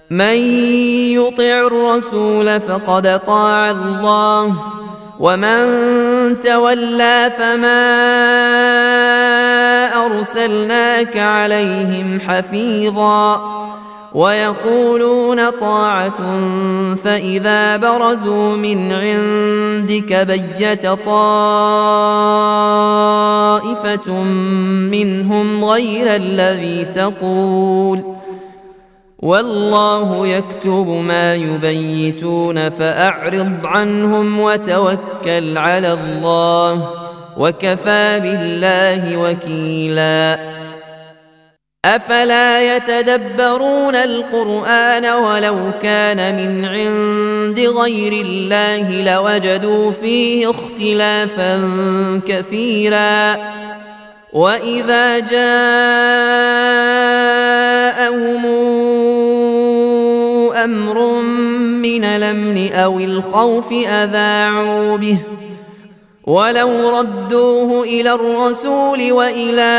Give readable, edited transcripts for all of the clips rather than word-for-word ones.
من يطع الرسول فقد طاع الله ومن تولى فما أرسلناك عليهم حفيظا ويقولون طاعة فإذا برزوا من عندك بيت طائفة منهم غير الذي تقول والله يكتب ما يبيتون فأعرض عنهم وتوكل على الله وكفى بالله وكيلا أفلا يتدبرون القرآن ولو كان من عند غير الله لوجدوا فيه اختلافا كثيرا وإذا جاءهم أمر من الأمن أو الخوف أذاعوا به ولو ردوه إلى الرسول وإلى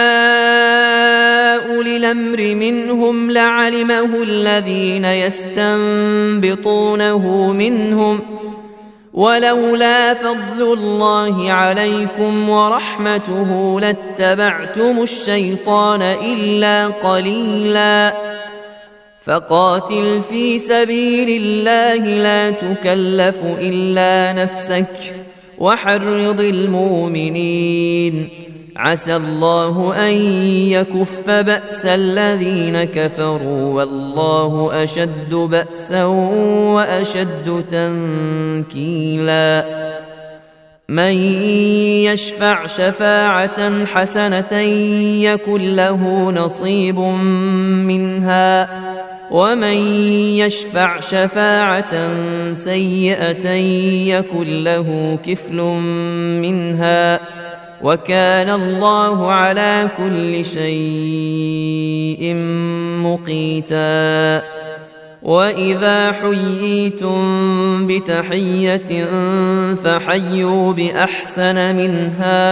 أولي الأمر منهم لعلمه الذين يستنبطونه منهم ولولا فضل الله عليكم ورحمته لاتبعتم الشيطان إلا قليلا فقاتل في سبيل الله لا تكلف إلا نفسك وحرض المؤمنين عسى الله أن يكف بأس الذين كفروا والله أشد بأسا وأشد تنكيلا من يشفع شفاعة حسنة يكن له نصيب منها ومن يشفع شفاعة سيئة يكن له كفل منها وكان الله على كل شيء مقيتا وإذا حييتم بتحية فحيوا بأحسن منها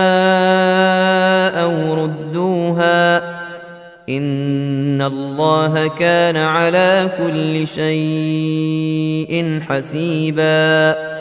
أو ردوها إن الله كان على كل شيء حسيبا